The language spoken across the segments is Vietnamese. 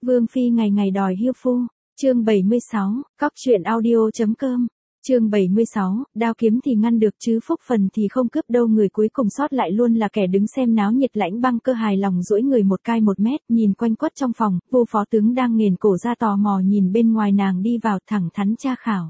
Vương Phi ngày ngày đòi hiêu phu. Chương 76, cóc truyện audio.com. Chương 76, đao kiếm thì ngăn được chứ phúc phần thì không cướp đâu, người cuối cùng sót lại luôn là kẻ đứng xem náo nhiệt. Lãnh Băng Cơ hài lòng duỗi người một cai 1 mét, nhìn quanh quất trong phòng, Vu phó tướng đang nghền cổ ra tò mò nhìn bên ngoài nàng đi vào, thẳng thắn tra khảo.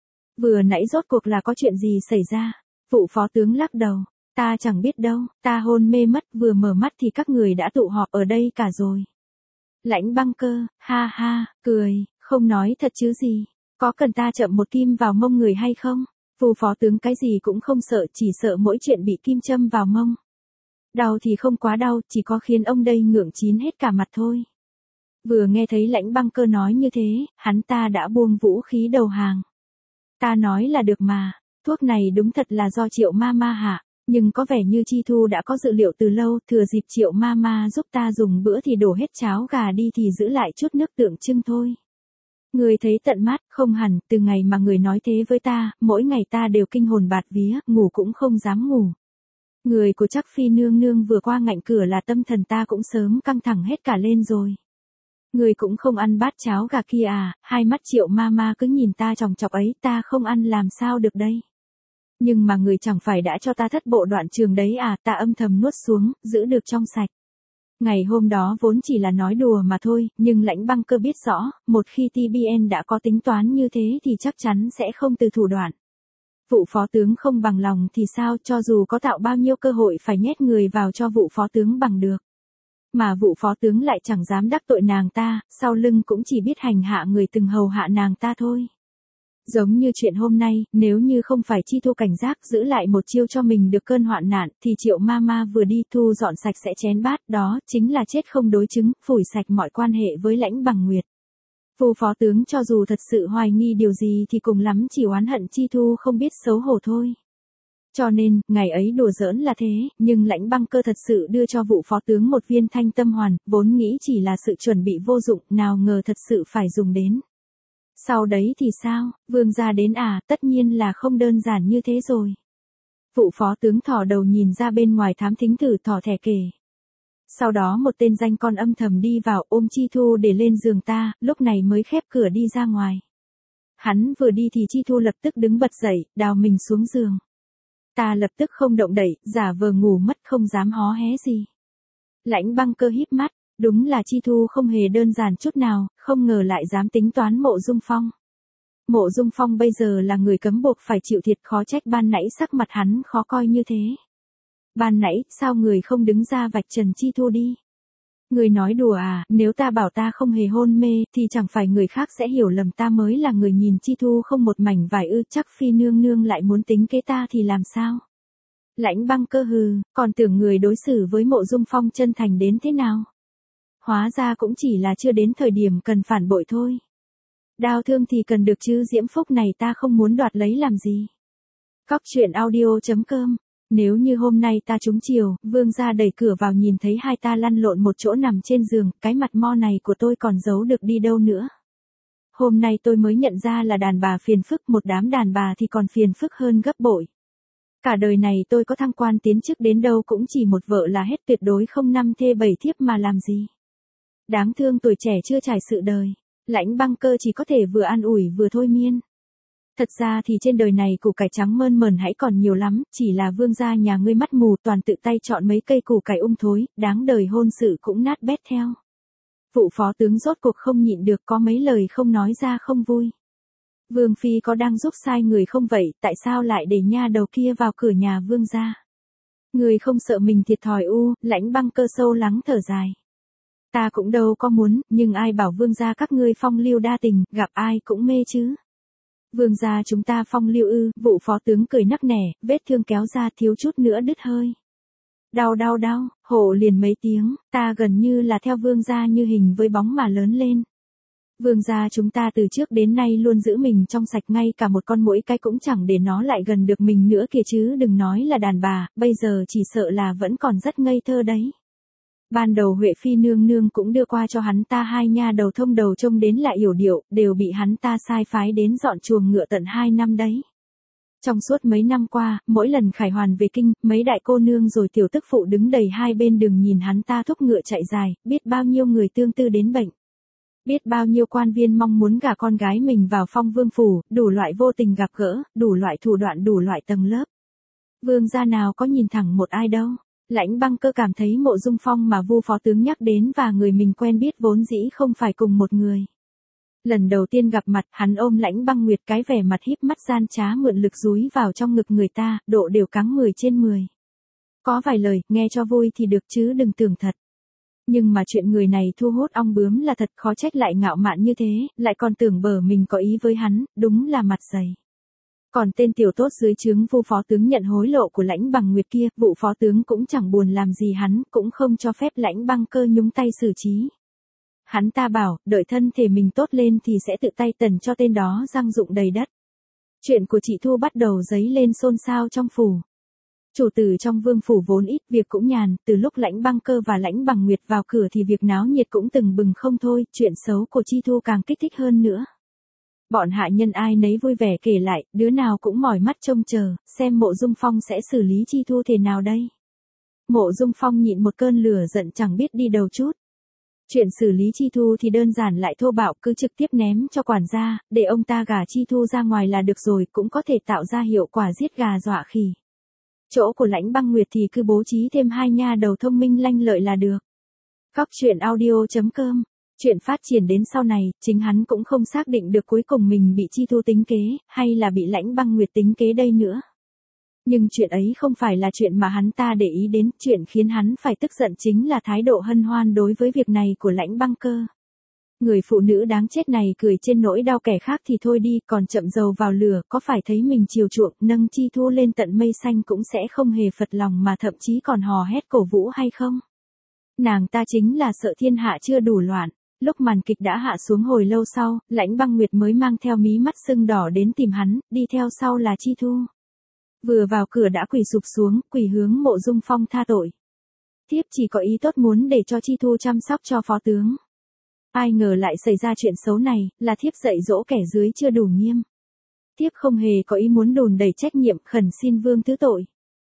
Vừa nãy rốt cuộc là có chuyện gì xảy ra? Vụ phó tướng lắc đầu. Ta chẳng biết đâu, ta hôn mê mất, vừa mở mắt thì các người đã tụ họp ở đây cả rồi. Lãnh Băng Cơ, ha ha, cười, không nói thật chứ gì. Có cần ta chậm một kim vào mông người hay không? Vu phó tướng cái gì cũng không sợ, chỉ sợ mỗi chuyện bị kim châm vào mông. Đau thì không quá đau, chỉ có khiến ông đây ngượng chín hết cả mặt thôi. Vừa nghe thấy Lãnh Băng Cơ nói như thế, hắn ta đã buông vũ khí đầu hàng. Ta nói là được mà, thuốc này đúng thật là do Triệu Mama hạ, nhưng có vẻ như Chi Thu đã có dự liệu từ lâu, thừa dịp Triệu Mama giúp ta dùng bữa thì đổ hết cháo gà đi thì giữ lại chút nước tượng trưng thôi. Người thấy tận mắt, không hẳn, từ ngày mà người nói thế với ta, mỗi ngày ta đều kinh hồn bạt vía, ngủ cũng không dám ngủ. Người của Trắc Phi nương nương vừa qua ngạnh cửa là tâm thần ta cũng sớm căng thẳng hết cả lên rồi. Người cũng không ăn bát cháo gà kia à? Hai mắt Triệu Mama cứ nhìn ta chòng chọc ấy, ta không ăn làm sao được đây. Nhưng mà người chẳng phải đã cho ta thất bộ đoạn trường đấy à? Ta âm thầm nuốt xuống, giữ được trong sạch. Ngày hôm đó vốn chỉ là nói đùa mà thôi, nhưng Lãnh Băng Cơ biết rõ, một khi TBN đã có tính toán như thế thì chắc chắn sẽ không từ thủ đoạn. Vụ phó tướng không bằng lòng thì sao, cho dù có tạo bao nhiêu cơ hội phải nhét người vào cho vụ phó tướng bằng được. Mà vụ phó tướng lại chẳng dám đắc tội nàng ta, sau lưng cũng chỉ biết hành hạ người từng hầu hạ nàng ta thôi. Giống như chuyện hôm nay, nếu như không phải Chi Thu cảnh giác giữ lại một chiêu cho mình được cơn hoạn nạn, thì Triệu Mama vừa đi thu dọn sạch sẽ chén bát, đó chính là chết không đối chứng, phủi sạch mọi quan hệ với Lãnh Bằng Nguyệt. Vu phó tướng cho dù thật sự hoài nghi điều gì thì cùng lắm chỉ oán hận Chi Thu không biết xấu hổ thôi. Cho nên, ngày ấy đùa giỡn là thế, nhưng Lãnh Băng Cơ thật sự đưa cho vụ phó tướng một viên thanh tâm hoàn, vốn nghĩ chỉ là sự chuẩn bị vô dụng, nào ngờ thật sự phải dùng đến. Sau đấy thì sao, vương gia đến à? Tất nhiên là không đơn giản như thế rồi. Vụ phó tướng thò đầu nhìn ra bên ngoài thám thính thử thỏ thẻ kể. Sau đó một tên danh con âm thầm đi vào ôm Chi Thu để lên giường ta, lúc này mới khép cửa đi ra ngoài. Hắn vừa đi thì Chi Thu lập tức đứng bật dậy, đào mình xuống giường. Ta lập tức không động đậy, giả vờ ngủ mất không dám hó hé gì. Lãnh Băng Cơ híp mắt, đúng là Chi Thu không hề đơn giản chút nào, không ngờ lại dám tính toán Mộ Dung Phong. Mộ Dung Phong bây giờ là người cấm buộc phải chịu thiệt, khó trách ban nãy sắc mặt hắn khó coi như thế. Ban nãy, sao người không đứng ra vạch trần Chi Thu đi? Người nói đùa à, nếu ta bảo ta không hề hôn mê, thì chẳng phải người khác sẽ hiểu lầm ta mới là người nhìn Chi Thu không một mảnh vải ư? Chắc Phi nương nương lại muốn tính kế ta thì làm sao? Lãnh Băng Cơ hừ, còn tưởng người đối xử với Mộ Dung Phong chân thành đến thế nào? Hóa ra cũng chỉ là chưa đến thời điểm cần phản bội thôi. Đau thương thì cần được chứ, diễm phúc này ta không muốn đoạt lấy làm gì. Cóc truyện audio.com. Nếu như hôm nay ta trúng chiều, vương gia đẩy cửa vào nhìn thấy hai ta lăn lộn một chỗ nằm trên giường, cái mặt mo này của tôi còn giấu được đi đâu nữa. Hôm nay tôi mới nhận ra là đàn bà phiền phức, một đám đàn bà thì còn phiền phức hơn gấp bội. Cả đời này tôi có thăng quan tiến chức đến đâu cũng chỉ một vợ là hết, tuyệt đối không 5 thê 7 thiếp mà làm gì. Đáng thương tuổi trẻ chưa trải sự đời. Lãnh Băng Cơ chỉ có thể vừa an ủi vừa thôi miên. Thật ra thì trên đời này củ cải trắng mơn mởn hãy còn nhiều lắm, chỉ là vương gia nhà ngươi mắt mù toàn tự tay chọn mấy cây củ cải thối, đáng đời hôn sự cũng nát bét theo. Vụ phó tướng rốt cuộc không nhịn được, có mấy lời không nói ra không vui. Vương phi có đang giúp sai người không vậy, tại sao lại để nha đầu kia vào cửa nhà vương gia? Người không sợ mình thiệt thòi u? Lãnh Băng Cơ sâu lắng thở dài. Ta cũng đâu có muốn, nhưng ai bảo vương gia các ngươi phong lưu đa tình, gặp ai cũng mê chứ. Vương gia chúng ta phong lưu ư? Vụ phó tướng cười nắc nẻ, vết thương kéo ra thiếu chút nữa đứt hơi. Đau, hổ liền mấy tiếng, ta gần như là theo vương gia như hình với bóng mà lớn lên. Vương gia chúng ta từ trước đến nay luôn giữ mình trong sạch, ngay cả một con muỗi cái cũng chẳng để nó lại gần được mình nữa kìa, chứ đừng nói là đàn bà, bây giờ chỉ sợ là vẫn còn rất ngây thơ đấy. Ban đầu Huệ Phi nương nương cũng đưa qua cho hắn ta hai nha đầu thông đầu trông đến lại yểu điệu, đều bị hắn ta sai phái đến dọn chuồng ngựa tận 2 năm đấy. Trong suốt mấy năm qua, mỗi lần khải hoàn về kinh, mấy đại cô nương rồi tiểu tức phụ đứng đầy hai bên đường nhìn hắn ta thúc ngựa chạy dài, biết bao nhiêu người tương tư đến bệnh. Biết bao nhiêu quan viên mong muốn gả con gái mình vào Phong Vương phủ, đủ loại vô tình gặp gỡ, đủ loại thủ đoạn, đủ loại tầng lớp. Vương gia nào có nhìn thẳng một ai đâu. Lãnh Băng Cơ cảm thấy Mộ Dung Phong mà Vu phó tướng nhắc đến và người mình quen biết vốn dĩ không phải cùng một người. Lần đầu tiên gặp mặt, hắn ôm Lãnh Băng Nguyệt, cái vẻ mặt híp mắt gian trá mượn lực dúi vào trong ngực người ta, độ đều cắn 10 trên 10. Có vài lời, nghe cho vui thì được chứ đừng tưởng thật. Nhưng mà chuyện người này thu hút ong bướm là thật, khó trách lại ngạo mạn như thế, lại còn tưởng bở mình có ý với hắn, đúng là mặt dày. Còn tên tiểu tốt dưới trướng Vu phó tướng nhận hối lộ của Lãnh Bằng Nguyệt kia, vụ phó tướng cũng chẳng buồn làm gì hắn, cũng không cho phép Lãnh Băng Cơ nhúng tay xử trí. Hắn ta bảo, đợi thân thể mình tốt lên thì sẽ tự tay tần cho tên đó răng dụng đầy đất. Chuyện của chị Thu bắt đầu dấy lên xôn xao trong phủ. Chủ tử trong vương phủ vốn ít việc cũng nhàn, từ lúc Lãnh Băng Cơ và Lãnh Bằng Nguyệt vào cửa thì việc náo nhiệt cũng từng bừng không thôi, chuyện xấu của Chi Thu càng kích thích hơn nữa. Bọn hạ nhân ai nấy vui vẻ kể lại, đứa nào cũng mỏi mắt trông chờ, xem Mộ Dung Phong sẽ xử lý Chi Thu thế nào đây. Mộ Dung Phong nhịn một cơn lửa giận chẳng biết đi đâu chút. Chuyện xử lý Chi Thu thì đơn giản lại thô bạo, cứ trực tiếp ném cho quản gia, để ông ta gả Chi Thu ra ngoài là được rồi, cũng có thể tạo ra hiệu quả giết gà dọa khỉ. Chỗ của Lãnh Băng Nguyệt thì cứ bố trí thêm 2 nha đầu thông minh lanh lợi là được. Góc truyện audio.com. Chuyện phát triển đến sau này, chính hắn cũng không xác định được cuối cùng mình bị Chi Thu tính kế, hay là bị Lãnh Băng Nguyệt tính kế đây nữa. Nhưng chuyện ấy không phải là chuyện mà hắn ta để ý đến, chuyện khiến hắn phải tức giận chính là thái độ hân hoan đối với việc này của Lãnh Băng Cơ. Người phụ nữ đáng chết này cười trên nỗi đau kẻ khác thì thôi đi, còn chậm dầu vào lửa, có phải thấy mình chiều chuộng, nâng Chi Thu lên tận mây xanh cũng sẽ không hề phật lòng mà thậm chí còn hò hét cổ vũ hay không? Nàng ta chính là sợ thiên hạ chưa đủ loạn. Lúc màn kịch đã hạ xuống hồi lâu sau, Lãnh Băng Nguyệt mới mang theo mí mắt sưng đỏ đến tìm hắn, đi theo sau là Chi Thu. Vừa vào cửa đã quỳ sụp xuống, quỳ hướng Mộ Dung Phong tha tội. Thiếp chỉ có ý tốt muốn để cho Chi Thu chăm sóc cho phó tướng. Ai ngờ lại xảy ra chuyện xấu này, là thiếp dạy dỗ kẻ dưới chưa đủ nghiêm. Thiếp không hề có ý muốn đùn đẩy trách nhiệm, khẩn xin vương thứ tội.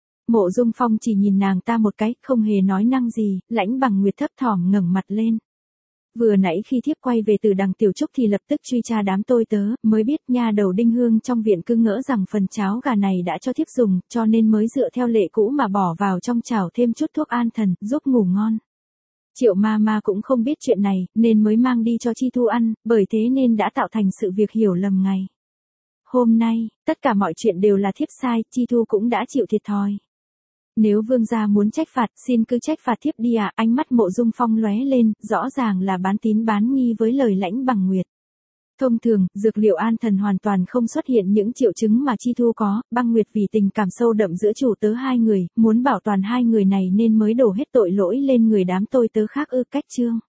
Mộ Dung Phong chỉ nhìn nàng ta một cái, không hề nói năng gì. Lãnh Bằng Nguyệt thấp thỏm ngẩng mặt lên. Vừa nãy khi thiếp quay về từ đằng Tiểu Trúc thì lập tức truy tra đám tôi tớ, mới biết nha đầu Đinh Hương trong viện cứ ngỡ rằng phần cháo gà này đã cho thiếp dùng, cho nên mới dựa theo lệ cũ mà bỏ vào trong chảo thêm chút thuốc an thần, giúp ngủ ngon. Triệu ma cũng không biết chuyện này, nên mới mang đi cho Chi Thu ăn, bởi thế nên đã tạo thành sự việc hiểu lầm ngày. Hôm nay, tất cả mọi chuyện đều là thiếp sai, Chi Thu cũng đã chịu thiệt thòi. Nếu vương gia muốn trách phạt, xin cứ trách phạt thiếp đi ạ. Ánh mắt Mộ Dung Phong lóe lên, rõ ràng là bán tín bán nghi với lời Lãnh Bằng Nguyệt. Thông thường, dược liệu an thần hoàn toàn không xuất hiện những triệu chứng mà Chi Thu có, Băng Nguyệt vì tình cảm sâu đậm giữa chủ tớ hai người, muốn bảo toàn hai người này nên mới đổ hết tội lỗi lên người đám tôi tớ khác ư? Cách chương.